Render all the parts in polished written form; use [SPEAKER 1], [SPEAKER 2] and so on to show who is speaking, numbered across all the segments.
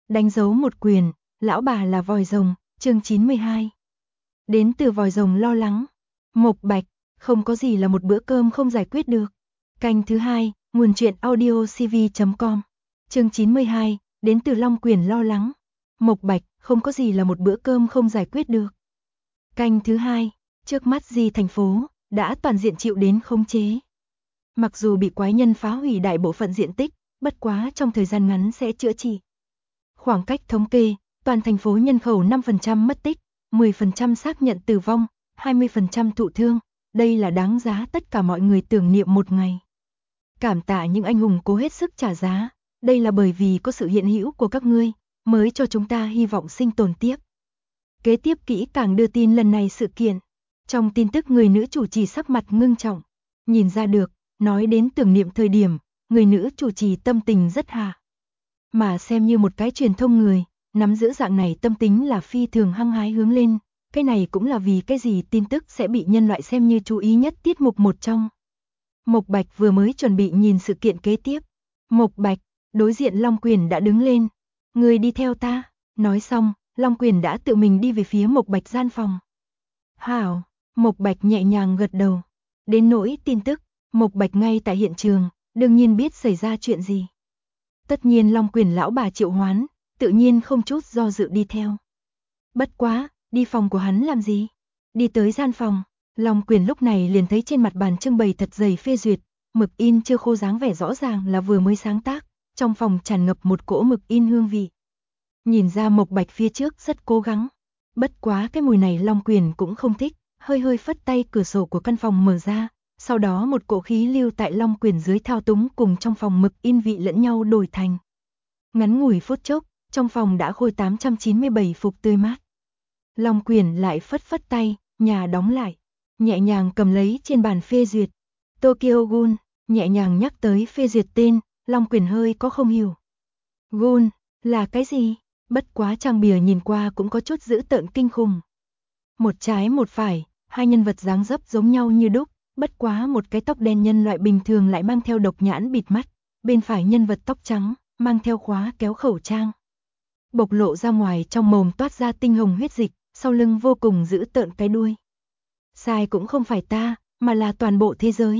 [SPEAKER 1] Đánh dấu một quyền, lão bà là vòi rồng, chương 92. Đến từ vòi rồng lo lắng. Mộc Bạch, không có gì là một bữa cơm không giải quyết được. Canh thứ 2, nguồn truyện audiocv.com. Chương 92, đến từ Long Quyền lo lắng. Mộc Bạch, không có gì là một bữa cơm không giải quyết được. Canh thứ 2, trước mắt Di thành phố đã toàn diện chịu đến khống chế. Mặc dù bị quái nhân phá hủy đại bộ phận diện tích, bất quá trong thời gian ngắn sẽ chữa trị. Khoảng cách thống kê, toàn thành phố nhân khẩu 5% mất tích, 10% xác nhận tử vong, 20% thụ thương, đây là đáng giá tất cả mọi người tưởng niệm một ngày. Cảm tạ những anh hùng cố hết sức trả giá, đây là bởi vì có sự hiện hữu của các ngươi, mới cho chúng ta hy vọng sinh tồn tiếp. Kế tiếp kỹ càng đưa tin lần này sự kiện. Trong tin tức người nữ chủ trì sắc mặt ngưng trọng, nhìn ra được, nói đến tưởng niệm thời điểm, người nữ chủ trì tâm tình rất hạ. Mà xem như một cái truyền thông người, nắm giữ dạng này tâm tính là phi thường hăng hái hướng lên, cái này cũng là vì cái gì tin tức sẽ bị nhân loại xem như chú ý nhất tiết mục một trong. Mộc Bạch vừa mới chuẩn bị nhìn sự kiện kế tiếp. Mộc Bạch, đối diện Long Quyền đã đứng lên. Người đi theo ta, nói xong, Long Quyền đã tự mình đi về phía Mộc Bạch gian phòng. Hảo, Mộc Bạch nhẹ nhàng gật đầu. Đến nỗi tin tức, Mộc Bạch ngay tại hiện trường, đương nhiên biết xảy ra chuyện gì. Tất nhiên Long Quyền lão bà triệu hoán, tự nhiên không chút do dự đi theo. Bất quá, đi phòng của hắn làm gì? Đi tới gian phòng, Long Quyền lúc này liền thấy trên mặt bàn trưng bày thật dày phê duyệt, mực in chưa khô dáng vẻ rõ ràng là vừa mới sáng tác, trong phòng tràn ngập một cỗ mực in hương vị. Nhìn ra Mộc Bạch phía trước rất cố gắng, bất quá cái mùi này Long Quyền cũng không thích, hơi hơi phất tay cửa sổ của căn phòng mở ra, sau đó một cỗ khí lưu tại Long Quyền dưới thao túng cùng trong phòng mực in vị lẫn nhau đổi thành. Ngắn ngủi phút chốc, trong phòng đã khôi 897 phục tươi mát. Long Quyền lại phất phất tay, nhà đóng lại, nhẹ nhàng cầm lấy trên bàn phê duyệt. Tokyo Ghoul, nhẹ nhàng nhắc tới phê duyệt tên, Long Quyền hơi có không hiểu. Ghoul, là cái gì? Bất quá trang bìa nhìn qua cũng có chút dữ tợn kinh khủng. Một trái một phải, hai nhân vật dáng dấp giống nhau như đúc, bất quá một cái tóc đen nhân loại bình thường lại mang theo độc nhãn bịt mắt, bên phải nhân vật tóc trắng, mang theo khóa kéo khẩu trang. Bộc lộ ra ngoài trong mồm toát ra tinh hồng huyết dịch, sau lưng vô cùng dữ tợn cái đuôi. Sai cũng không phải ta, mà là toàn bộ thế giới.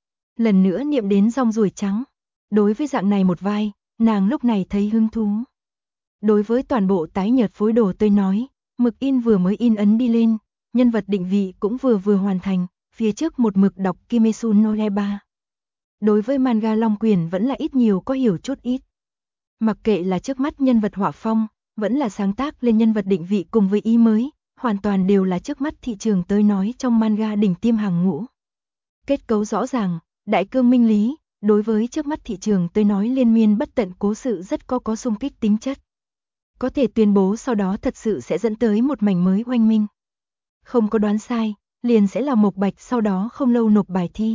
[SPEAKER 1] Lần nữa niệm đến rong ruồi trắng. Đối với dạng này một vai, nàng lúc này thấy hứng thú. Đối với toàn bộ tái nhợt phối đồ tôi nói, mực in vừa mới in ấn đi lên, nhân vật định vị cũng vừa hoàn thành, phía trước một mực đọc Kimetsu no Yaiba. Đối với manga Long Quyền vẫn là ít nhiều có hiểu chút ít. Mặc kệ là trước mắt nhân vật họa phong, vẫn là sáng tác lên nhân vật định vị cùng với ý mới, hoàn toàn đều là trước mắt thị trường tới nói trong manga đỉnh tiêm hàng ngũ. Kết cấu rõ ràng, đại cương minh lý, đối với trước mắt thị trường tới nói liên miên bất tận cố sự rất có xung kích tính chất. Có thể tuyên bố sau đó thật sự sẽ dẫn tới một mảnh mới oanh minh. Không có đoán sai, liền sẽ là Mộc Bạch sau đó không lâu nộp bài thi.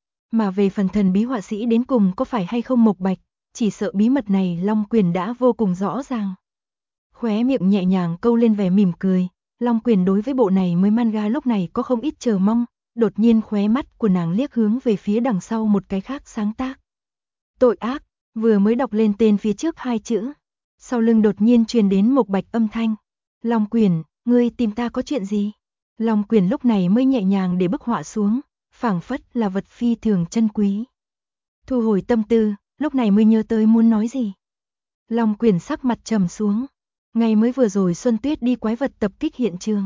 [SPEAKER 1] Mà về phần thần bí họa sĩ đến cùng có phải hay không Mộc Bạch, chỉ sợ bí mật này Long Quyền đã vô cùng rõ ràng. Khóe miệng nhẹ nhàng câu lên vẻ mỉm cười, Long Quyền đối với bộ này mới manga lúc này có không ít chờ mong, đột nhiên khóe mắt của nàng liếc hướng về phía đằng sau một cái khác sáng tác. Tội ác, vừa mới đọc lên tên phía trước hai chữ, sau lưng đột nhiên truyền đến Mộc Bạch âm thanh. Long Quyền, ngươi tìm ta có chuyện gì? Long Quyền lúc này mới nhẹ nhàng để bức họa xuống, phảng phất là vật phi thường chân quý. Thu hồi tâm tư, lúc này mới nhớ tới muốn nói gì. Long Quyền sắc mặt trầm xuống. Ngày mới vừa rồi Xuân Tuyết đi quái vật tập kích hiện trường.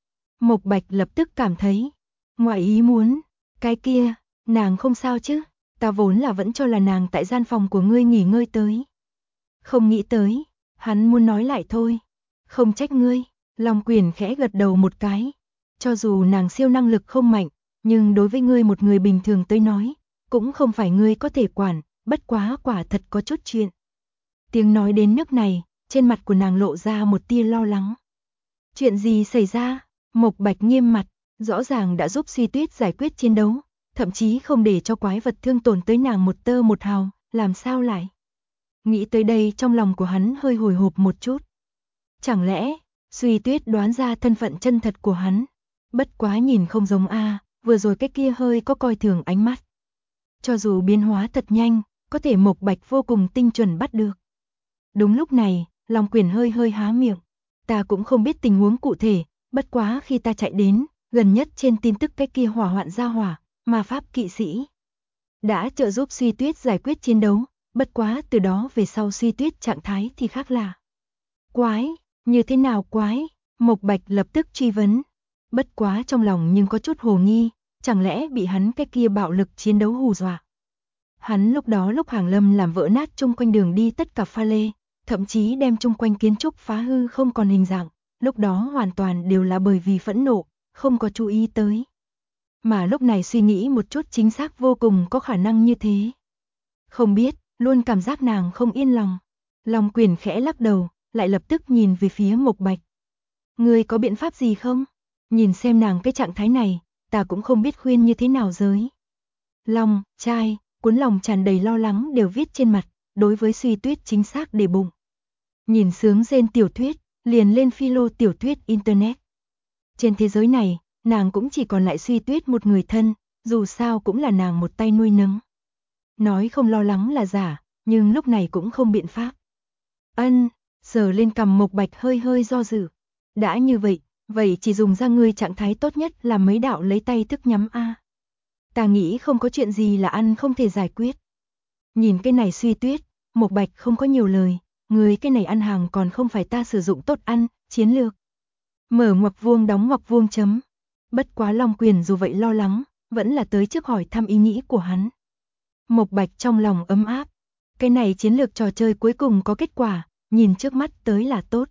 [SPEAKER 1] Mộc Bạch lập tức cảm thấy ngoài ý muốn, cái kia, nàng không sao chứ? Ta vốn là vẫn cho là nàng tại gian phòng của ngươi nghỉ ngơi tới. Không nghĩ tới, hắn muốn nói lại thôi. Không trách ngươi, Long Quyền khẽ gật đầu một cái. Cho dù nàng siêu năng lực không mạnh, nhưng đối với ngươi một người bình thường tới nói, cũng không phải ngươi có thể quản, bất quá quả thật có chút chuyện. Tiếng nói đến nước này, trên mặt của nàng lộ ra một tia lo lắng. Chuyện gì xảy ra? Mộc Bạch nghiêm mặt, rõ ràng đã giúp Suy Tuyết giải quyết chiến đấu, thậm chí không để cho quái vật thương tổn tới nàng một tơ một hào, làm sao lại? Nghĩ tới đây trong lòng của hắn hơi hồi hộp một chút. Chẳng lẽ, Suy Tuyết đoán ra thân phận chân thật của hắn? Bất quá nhìn không giống vừa rồi cái kia hơi có coi thường ánh mắt. Cho dù biến hóa thật nhanh, có thể Mộc Bạch vô cùng tinh chuẩn bắt được. Đúng lúc này, Long Quyền hơi hơi há miệng. Ta cũng không biết tình huống cụ thể, bất quá khi ta chạy đến, gần nhất trên tin tức cái kia hỏa hoạn ra hỏa, ma pháp kỵ sĩ đã trợ giúp Suy Tuyết giải quyết chiến đấu, bất quá từ đó về sau Suy Tuyết trạng thái thì khác lạ. Quái, như thế nào quái? Mộc Bạch lập tức truy vấn. Bất quá trong lòng nhưng có chút hồ nghi, chẳng lẽ bị hắn cái kia bạo lực chiến đấu hù dọa. Hắn lúc đó lúc Hàng Lâm làm vỡ nát chung quanh đường đi tất cả pha lê, thậm chí đem chung quanh kiến trúc phá hư không còn hình dạng, lúc đó hoàn toàn đều là bởi vì phẫn nộ, không có chú ý tới. Mà lúc này suy nghĩ một chút chính xác vô cùng có khả năng như thế. Không biết, luôn cảm giác nàng không yên lòng. Long Quyền khẽ lắc đầu, lại lập tức nhìn về phía Mộc Bạch. Ngươi có biện pháp gì không? Nhìn xem nàng cái trạng thái này, ta cũng không biết khuyên như thế nào giới. Long, trai, cuốn lòng tràn đầy lo lắng đều viết trên mặt, đối với Suy Tuyết chính xác để bụng. Nhìn sướng rên tiểu thuyết, liền lên philo tiểu thuyết internet. Trên thế giới này, nàng cũng chỉ còn lại Suy Tuyết một người thân, dù sao cũng là nàng một tay nuôi nấng. Nói không lo lắng là giả, nhưng lúc này cũng không biện pháp. Ân, sờ lên cằm Mộc Bạch hơi hơi do dự. Đã như vậy chỉ dùng ra ngươi trạng thái tốt nhất là mấy đạo lấy tay thức nhắm a. Ta nghĩ không có chuyện gì là ăn không thể giải quyết. Nhìn cái này Suy Tuyết, Mộc Bạch không có nhiều lời, người cái này ăn hàng còn không phải ta sử dụng tốt ăn, chiến lược. Mở ngoặc vuông đóng ngoặc vuông chấm. Bất quá Long Quyền dù vậy lo lắng, vẫn là tới trước hỏi thăm ý nghĩ của hắn. Mộc Bạch trong lòng ấm áp. Cái này chiến lược trò chơi cuối cùng có kết quả, nhìn trước mắt tới là tốt.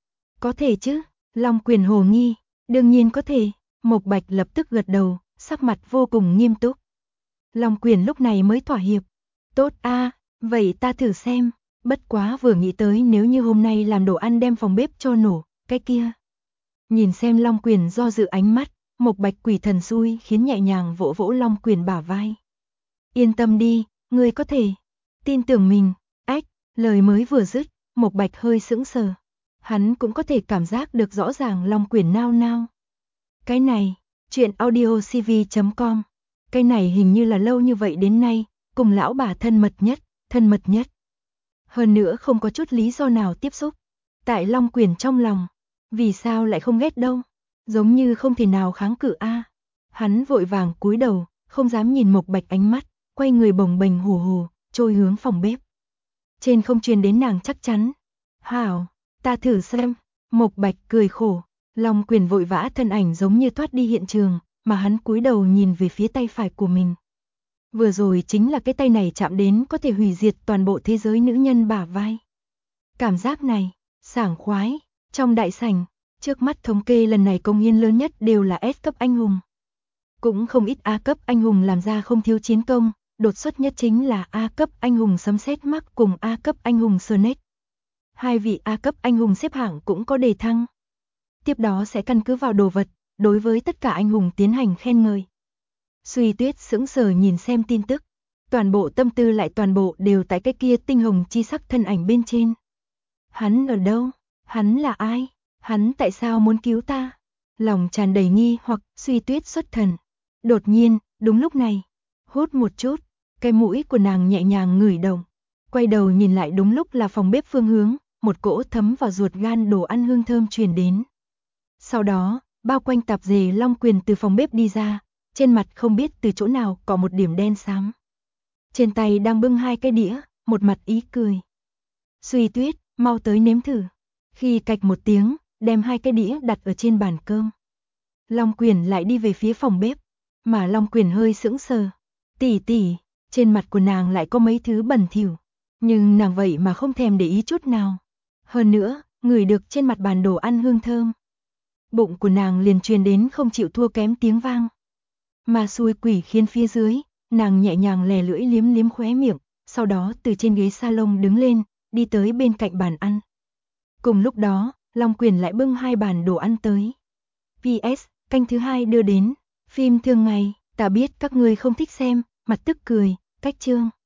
[SPEAKER 1] Có thể chứ, Long Quyền hồ nghi, đương nhiên có thể, Mộc Bạch lập tức gật đầu, sắc mặt vô cùng nghiêm túc. Long Quyền lúc này mới thỏa hiệp. Tốt a, vậy ta thử xem, bất quá vừa nghĩ tới nếu như hôm nay làm đồ ăn đem phòng bếp cho nổ, cái kia. Nhìn xem Long Quyền do dự ánh mắt, Mộc Bạch quỷ thần xui khiến nhẹ nhàng vỗ vỗ Long Quyền bả vai. Yên tâm đi, ngươi có thể. Tin tưởng mình, ách, lời mới vừa dứt, Mộc Bạch hơi sững sờ. Hắn cũng có thể cảm giác được rõ ràng Long Quyền nao nao. Cái này, chuyện audiocv.com. Cái này hình như là lâu như vậy đến nay, cùng lão bà thân mật nhất. Hơn nữa không có chút lý do nào tiếp xúc. Tại Long Quyền trong lòng, vì sao lại không ghét đâu, giống như không thể nào kháng cự a. Hắn vội vàng cúi đầu, không dám nhìn Mộc Bạch ánh mắt, quay người bồng bềnh hù hù, trôi hướng phòng bếp. Trên không truyền đến nàng chắc chắn. Hảo, ta thử xem. Mộc Bạch cười khổ, Long Quyền vội vã thân ảnh giống như thoát đi hiện trường, mà hắn cúi đầu nhìn về phía tay phải của mình. Vừa rồi chính là cái tay này chạm đến có thể hủy diệt toàn bộ thế giới nữ nhân bả vai. Cảm giác này, sảng khoái, trong đại sảnh, trước mắt thống kê lần này công hiến lớn nhất đều là S cấp anh hùng. Cũng không ít A cấp anh hùng làm ra không thiếu chiến công, đột xuất nhất chính là A cấp anh hùng sấm sét mắc cùng A cấp anh hùng Snake. Hai vị A cấp anh hùng xếp hạng cũng có đề thăng. Tiếp đó sẽ căn cứ vào đồ vật, đối với tất cả anh hùng tiến hành khen ngợi. Suy Tuyết sững sờ nhìn xem tin tức, toàn bộ tâm tư lại toàn bộ đều tại cái kia tinh hồng chi sắc thân ảnh bên trên. Hắn ở đâu? Hắn là ai? Hắn tại sao muốn cứu ta? Lòng tràn đầy nghi hoặc, Suy Tuyết xuất thần. Đột nhiên, đúng lúc này, hút một chút, cái mũi của nàng nhẹ nhàng ngửi động, quay đầu nhìn lại đúng lúc là phòng bếp phương hướng, một cỗ thấm vào ruột gan đồ ăn hương thơm truyền đến. Sau đó, bao quanh tạp dề Long Quyền từ phòng bếp đi ra, trên mặt không biết từ chỗ nào có một điểm đen xám. Trên tay đang bưng hai cái đĩa, một mặt ý cười. Suy Tuyết, mau tới nếm thử. Khi cạch một tiếng, đem hai cái đĩa đặt ở trên bàn cơm. Long Quyền lại đi về phía phòng bếp, mà Long Quyền hơi sững sờ. Tỷ, trên mặt của nàng lại có mấy thứ bẩn thỉu, nhưng nàng vậy mà không thèm để ý chút nào. Hơn nữa, ngửi được trên mặt bàn đồ ăn hương thơm. Bụng của nàng liền truyền đến không chịu thua kém tiếng vang. Mà xui quỷ khiến phía dưới, nàng nhẹ nhàng lè lưỡi liếm liếm khóe miệng, sau đó từ trên ghế salon đứng lên, đi tới bên cạnh bàn ăn. Cùng lúc đó, Long Quyền lại bưng hai bàn đồ ăn tới. PS, canh thứ hai đưa đến, phim thường ngày, ta biết các ngươi không thích xem, mặt tức cười, cách chương.